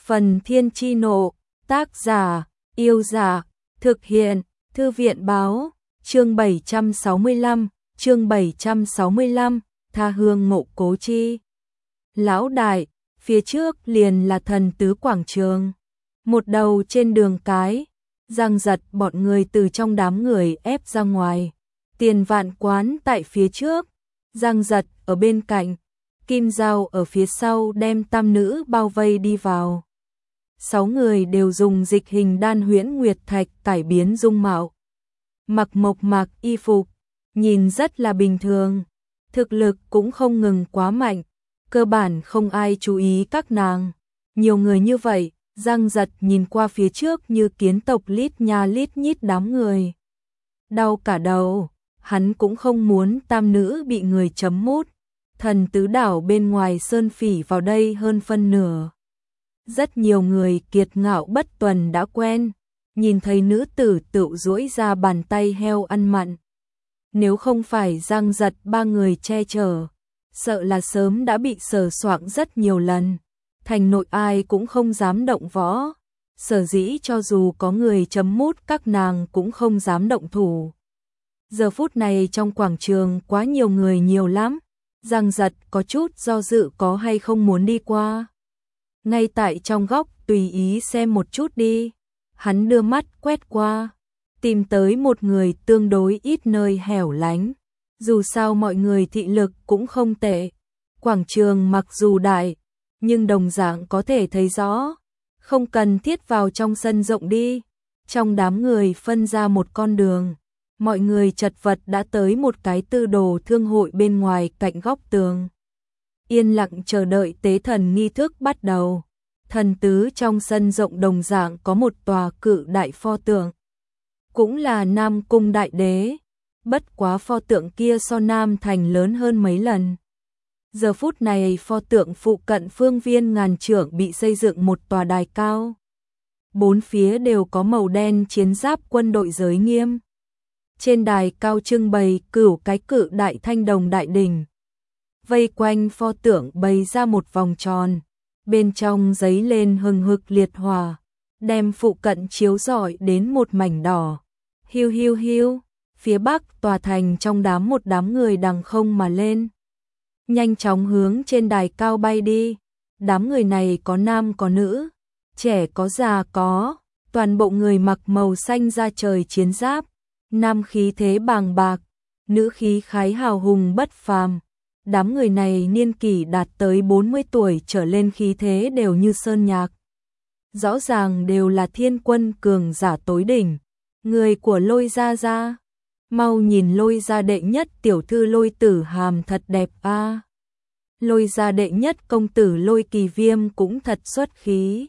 Phần Thiên Chi Nộ, tác giả, Yêu Giả, thực hiện, Thư viện Báo, chương 765, tha hương mộ Cố Chi. Lão đại, phía trước liền là Thần Tứ Quảng Trường. Một đầu trên đường cái, Giang Giật bọn người từ trong đám người ép ra ngoài. Tiền Vạn Quán tại phía trước, Giang Giật ở bên cạnh, Kim Giao ở phía sau đem tam nữ bao vây đi vào. 6 người đều dùng dịch hình đan huyễn nguyệt thạch cải biến dung mạo. Mặc mộc mạc y phục, nhìn rất là bình thường, thực lực cũng không ngừng quá mạnh, cơ bản không ai chú ý các nàng. Nhiều người như vậy, Giang Giật nhìn qua phía trước như kiến tộc lít nha lít nhít đám người. Đau cả đầu, hắn cũng không muốn tam nữ bị người chấm mút. Thần Tứ Đảo bên ngoài sơn phỉ vào đây hơn phân nửa. Rất nhiều người kiệt ngạo bất tuần đã quen, nhìn thấy nữ tử tự duỗi ra bàn tay heo ăn mặn. Nếu không phải Giang Giật ba người che chở, sợ là sớm đã bị sờ soạng rất nhiều lần. Thành nội ai cũng không dám động võ, sở dĩ cho dù có người chấm mút các nàng cũng không dám động thủ. Giờ phút này trong quảng trường quá nhiều người nhiều lắm, Giang Giật có chút do dự có hay không muốn đi qua. Ngay tại trong góc tùy ý xem một chút đi, hắn đưa mắt quét qua, tìm tới một người tương đối ít nơi hẻo lánh. Dù sao mọi người thị lực cũng không tệ, quảng trường mặc dù đại, nhưng đồng dạng có thể thấy rõ, không cần thiết vào trong sân rộng đi. Trong đám người phân ra một con đường, mọi người chật vật đã tới một cái tư đồ thương hội bên ngoài cạnh góc tường. Yên lặng chờ đợi tế thần nghi thức bắt đầu. Thần tứ trong sân rộng đồng dạng có một tòa cự đại pho tượng, cũng là Nam Cung Đại Đế, bất quá pho tượng kia so Nam Thành lớn hơn mấy lần. Giờ phút này pho tượng phụ cận phương viên ngàn trượng bị xây dựng một tòa đài cao. Bốn phía đều có màu đen chiến giáp quân đội giới nghiêm. Trên đài cao trưng bày cửu cái cự đại thanh đồng đại đỉnh. Vây quanh pho tượng bày ra một vòng tròn, bên trong giấy lên hừng hực liệt hỏa, đem phụ cận chiếu rọi đến một mảnh đỏ. Hiu hiu hiu, phía bắc tòa thành trong một đám người đằng không mà lên, nhanh chóng hướng trên đài cao bay đi. Đám người này có nam có nữ, trẻ có già có, toàn bộ người mặc màu xanh da trời chiến giáp, nam khí thế bàng bạc, nữ khí khái hào hùng bất phàm. Đám người này niên kỷ đạt tới 40 tuổi trở lên, khí thế đều như sơn nhạc. Rõ ràng đều là thiên quân cường giả tối đỉnh, người của Lôi gia gia. Mau nhìn Lôi gia đệ nhất tiểu thư Lôi Tử Hàm thật đẹp a. Lôi gia đệ nhất công tử Lôi Kỳ Viêm cũng thật xuất khí.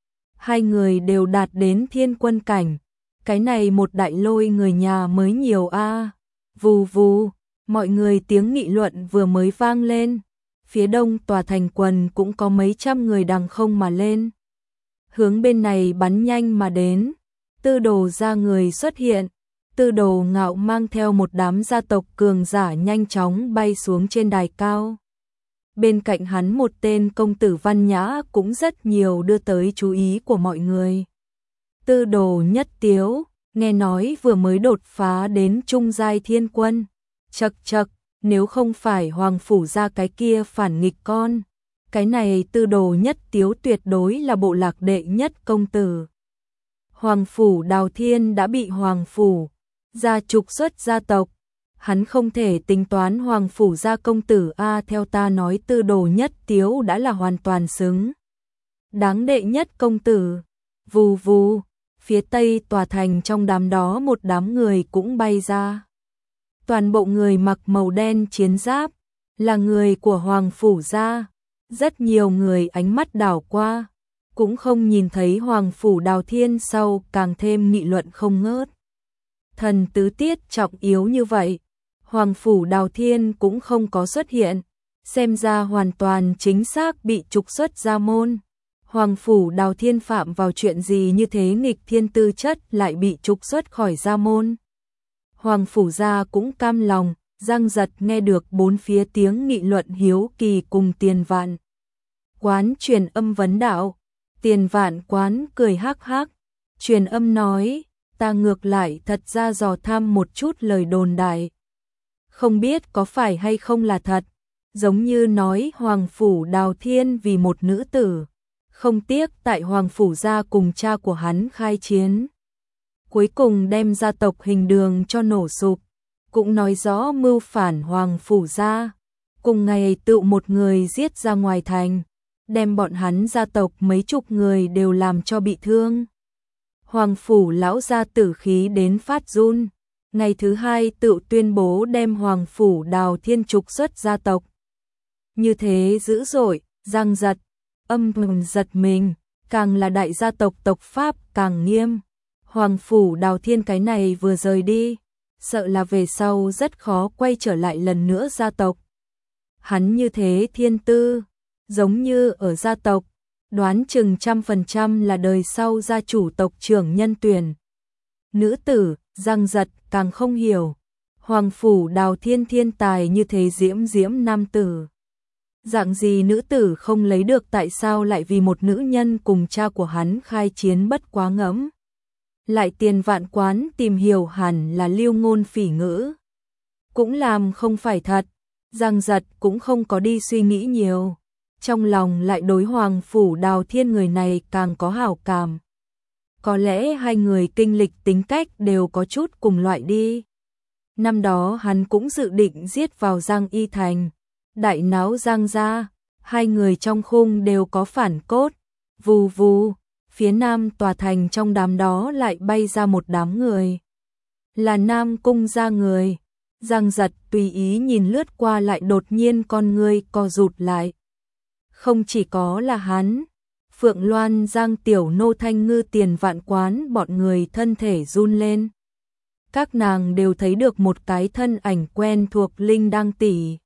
Hai người đều đạt đến thiên quân cảnh, cái này một đại lôi người nhà mới nhiều a. Vù vù, mọi người tiếng nghị luận vừa mới vang lên, phía đông tòa thành quần cũng có mấy trăm người đằng không mà lên. Hướng bên này bắn nhanh mà đến, Tư Đồ gia người xuất hiện, Tư Đồ Ngạo mang theo một đám gia tộc cường giả nhanh chóng bay xuống trên đài cao. Bên cạnh hắn một tên công tử văn nhã cũng rất nhiều đưa tới chú ý của mọi người. Tư Đồ Nhất Tiếu, nghe nói vừa mới đột phá đến trung giai thiên quân. Chậc chậc, nếu không phải Hoàng Phủ ra cái kia phản nghịch con, cái này Tư Đồ Nhất Tiếu tuyệt đối là bộ lạc đệ nhất công tử. Hoàng Phủ Đào Thiên đã bị Hoàng Phủ ra trục xuất gia tộc, hắn không thể tính toán Hoàng Phủ gia công tử a. Theo ta nói Tư Đồ Nhất Tiếu đã là hoàn toàn xứng đáng đệ nhất công tử. Vù vù, phía tây tòa thành trong đám đó một đám người cũng bay ra. Toàn bộ người mặc màu đen chiến giáp, là người của Hoàng Phủ gia. Rất nhiều người ánh mắt đảo qua, cũng không nhìn thấy Hoàng Phủ Đào Thiên sau càng thêm nghị luận không ngớt. Thần tứ tiết trọng yếu như vậy, Hoàng Phủ Đào Thiên cũng không có xuất hiện, xem ra hoàn toàn chính xác bị trục xuất gia môn. Hoàng Phủ Đào Thiên phạm vào chuyện gì như thế nghịch thiên tư chất lại bị trục xuất khỏi gia môn. Hoàng Phủ gia cũng cam lòng. Giang Giật nghe được bốn phía tiếng nghị luận hiếu kỳ cùng Tiền Vạn Quán truyền âm vấn đạo. Tiền Vạn Quán cười hắc hắc, truyền âm nói, ta ngược lại thật ra dò thăm một chút lời đồn đại. Không biết có phải hay không là thật, giống như nói Hoàng Phủ Đào Thiên vì một nữ tử, không tiếc tại Hoàng Phủ gia cùng cha của hắn khai chiến. Cuối cùng đem gia tộc Hình Đường cho nổ sụp, cũng nói rõ mưu phản Hoàng Phủ gia. Cùng ngày tự một người giết ra ngoài thành, đem bọn hắn gia tộc mấy chục người đều làm cho bị thương. Hoàng Phủ lão gia tử khí đến phát run, ngày thứ hai tự tuyên bố đem Hoàng Phủ Đào Thiên trục xuất gia tộc. Như thế dữ dội, Giang Giật, âm thầm giật mình, càng là đại gia tộc tộc Pháp càng nghiêm. Hoàng Phủ Đào Thiên cái này vừa rời đi, sợ là về sau rất khó quay trở lại lần nữa gia tộc. Hắn như thế thiên tư, giống như ở gia tộc, đoán chừng 100% là đời sau gia chủ tộc trưởng nhân tuyển. Nữ tử, Giang Giật càng không hiểu, Hoàng Phủ Đào Thiên thiên tài như thế diễm diễm nam tử. Dạng gì nữ tử không lấy được, tại sao lại vì một nữ nhân cùng cha của hắn khai chiến bất quá ngẫm. Lại Tiền Vạn Quán tìm hiểu hẳn là lưu ngôn phỉ ngữ. Cũng làm không phải thật, Giang Giật cũng không có đi suy nghĩ nhiều. Trong lòng lại đối Hoàng Phủ Đào Thiên người này càng có hảo cảm. Có lẽ hai người kinh lịch tính cách đều có chút cùng loại đi. Năm đó hắn cũng dự định giết vào Giang Y Thành, đại náo Giang gia, hai người trong khung đều có phản cốt. Vù vù, phía nam tòa thành trong đám đó lại bay ra một đám người. Là Nam Cung gia người. Giang Giật tùy ý nhìn lướt qua lại đột nhiên con ngươi co rụt lại. Không chỉ có là hắn, Phượng Loan, Giang Tiểu Nô, Thanh Ngư, Tiền Vạn Quán bọn người thân thể run lên. Các nàng đều thấy được một cái thân ảnh quen thuộc, Linh Đăng tỷ.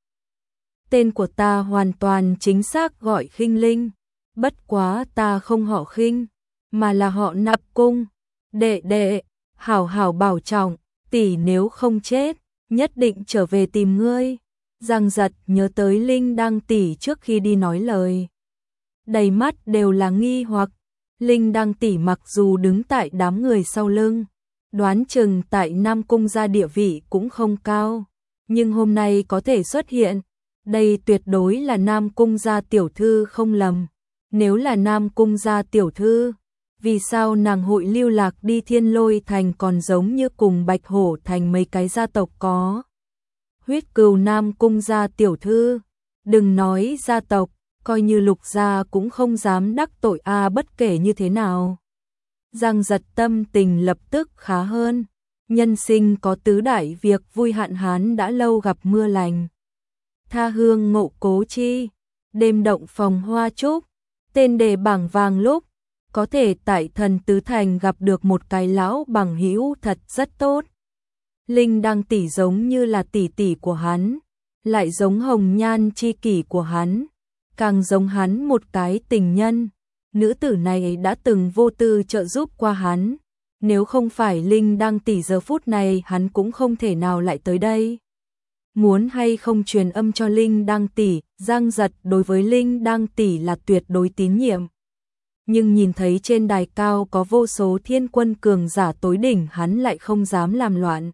Tên của ta hoàn toàn chính xác gọi Khinh Linh, bất quá ta không họ Khinh, mà là họ Nạp Cung. Đệ đệ, hảo hảo bảo trọng, tỷ nếu không chết, nhất định trở về tìm ngươi. Giang Giật nhớ tới Linh Đăng tỷ trước khi đi nói lời, đầy mắt đều là nghi hoặc. Linh Đăng tỷ mặc dù đứng tại đám người sau lưng, đoán chừng tại Nam Cung gia địa vị cũng không cao, nhưng hôm nay có thể xuất hiện, đây tuyệt đối là Nam Cung gia tiểu thư không lầm. Nếu là Nam Cung gia tiểu thư, vì sao nàng hội lưu lạc đi Thiên Lôi Thành, còn giống như cùng Bạch Hổ Thành mấy cái gia tộc có huyết cừu? Nam Cung gia tiểu thư, đừng nói gia tộc, coi như Lục gia cũng không dám đắc tội a. Bất kể như thế nào, Giang Giật tâm tình lập tức khá hơn. Nhân sinh có tứ đại việc vui, hạn hán đã lâu gặp mưa lành. Tha hương ngộ cố chi, đêm động phòng hoa trúc, tên đề bảng vàng lúc. Có thể tại Thần Tứ Thành gặp được một cái lão bằng hữu thật rất tốt. Linh Đăng tỷ giống như là tỷ tỷ của hắn, lại giống hồng nhan chi kỷ của hắn, càng giống hắn một cái tình nhân. Nữ tử này đã từng vô tư trợ giúp qua hắn, nếu không phải Linh Đăng tỷ giờ phút này hắn cũng không thể nào lại tới đây. Muốn hay không truyền âm cho Linh Đăng tỷ, Giang Giật đối với Linh Đăng tỷ là tuyệt đối tín nhiệm. Nhưng nhìn thấy trên đài cao có vô số thiên quân cường giả tối đỉnh, hắn lại không dám làm loạn.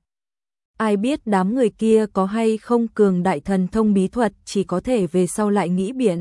Ai biết đám người kia có hay không cường đại thần thông bí thuật, chỉ có thể về sau lại nghĩ biện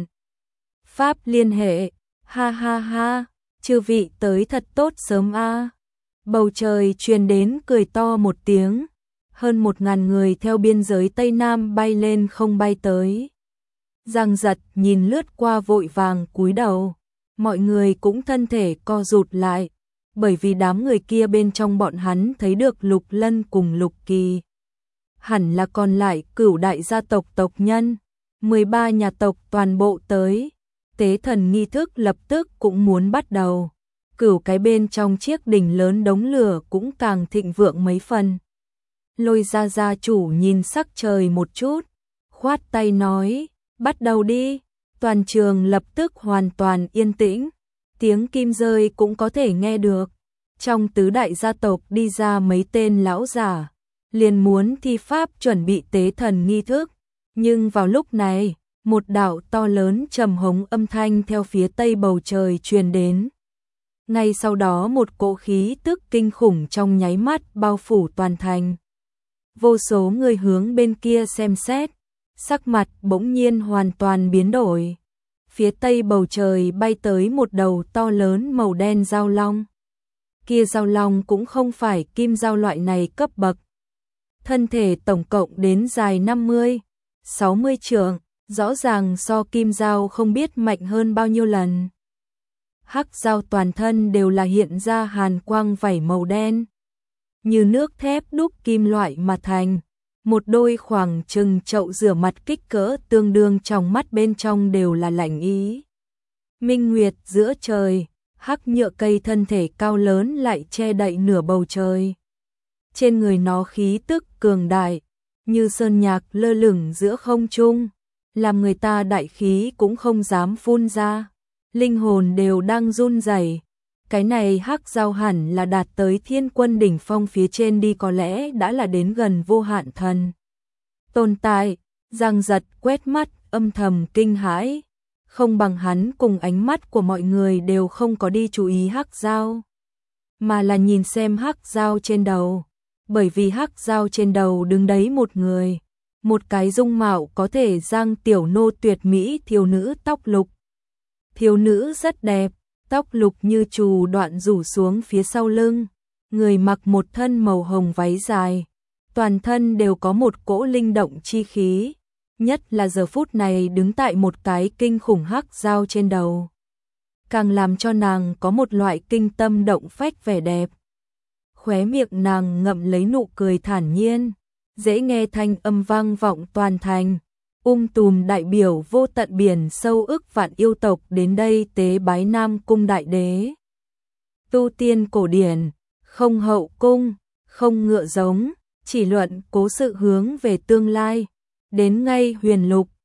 pháp liên hệ. Ha ha ha, chư vị tới thật tốt sớm a. Bầu trời truyền đến cười to một tiếng, hơn 1000 người theo biên giới Tây Nam bay lên không bay tới. Giang Giật nhìn lướt qua vội vàng cúi đầu, mọi người cũng thân thể co rụt lại, bởi vì đám người kia bên trong bọn hắn thấy được Lục Lân cùng Lục Kỳ. Hẳn là còn lại cửu đại gia tộc tộc nhân, 13 nhà tộc toàn bộ tới. Tế thần nghi thức lập tức cũng muốn bắt đầu. Cửu cái bên trong chiếc đỉnh lớn đống lửa cũng càng thịnh vượng mấy phần. Lôi gia gia chủ nhìn sắc trời một chút, khoát tay nói, bắt đầu đi. Toàn trường lập tức hoàn toàn yên tĩnh, tiếng kim rơi cũng có thể nghe được. Trong tứ đại gia tộc đi ra mấy tên lão giả, liền muốn thi pháp chuẩn bị tế thần nghi thức. Nhưng vào lúc này, một đạo to lớn trầm hống âm thanh theo phía tây bầu trời truyền đến. Ngay sau đó một cỗ khí tức kinh khủng trong nháy mắt bao phủ toàn thành. Vô số người hướng bên kia xem xét, sắc mặt bỗng nhiên hoàn toàn biến đổi. Phía tây bầu trời bay tới một đầu to lớn màu đen dao long. Kia dao long cũng không phải kim dao loại này cấp bậc. Thân thể tổng cộng đến dài 50, 60 trượng, rõ ràng so kim dao không biết mạnh hơn bao nhiêu lần. Hắc dao toàn thân đều là hiện ra hàn quang vảy màu đen, như nước thép đúc kim loại mà thành. Một đôi khoảng chừng chậu rửa mặt kích cỡ tương đương trong mắt bên trong đều là lạnh ý. Minh nguyệt giữa trời, hắc nhựa cây thân thể cao lớn lại che đậy nửa bầu trời. Trên người nó khí tức cường đại, như sơn nhạc lơ lửng giữa không trung, làm người ta đại khí cũng không dám phun ra, linh hồn đều đang run rẩy. Cái này hắc dao hẳn là đạt tới thiên quân đỉnh phong phía trên đi, có lẽ đã là đến gần vô hạn thần tồn tại. Giang Giật quét mắt âm thầm kinh hãi, không bằng hắn cùng ánh mắt của mọi người đều không có đi chú ý hắc dao, mà là nhìn xem hắc dao trên đầu, bởi vì hắc dao trên đầu đứng đấy một người, một cái dung mạo có thể Giang tiểu nô tuyệt mỹ thiếu nữ tóc lục. Thiếu nữ rất đẹp, tóc lục như trù đoạn rủ xuống phía sau lưng, người mặc một thân màu hồng váy dài, toàn thân đều có một cỗ linh động chi khí, nhất là giờ phút này đứng tại một cái kinh khủng hắc dao trên đầu, càng làm cho nàng có một loại kinh tâm động phách vẻ đẹp. Khóe miệng nàng ngậm lấy nụ cười thản nhiên, dễ nghe thanh âm vang vọng toàn thành. Tùm đại biểu vô tận biển sâu ức vạn yêu tộc đến đây tế bái Nam Cung Đại Đế. Tu tiên cổ điển, không hậu cung, không ngựa giống, chỉ luận cố sự hướng về tương lai. Đến ngay huyền lục,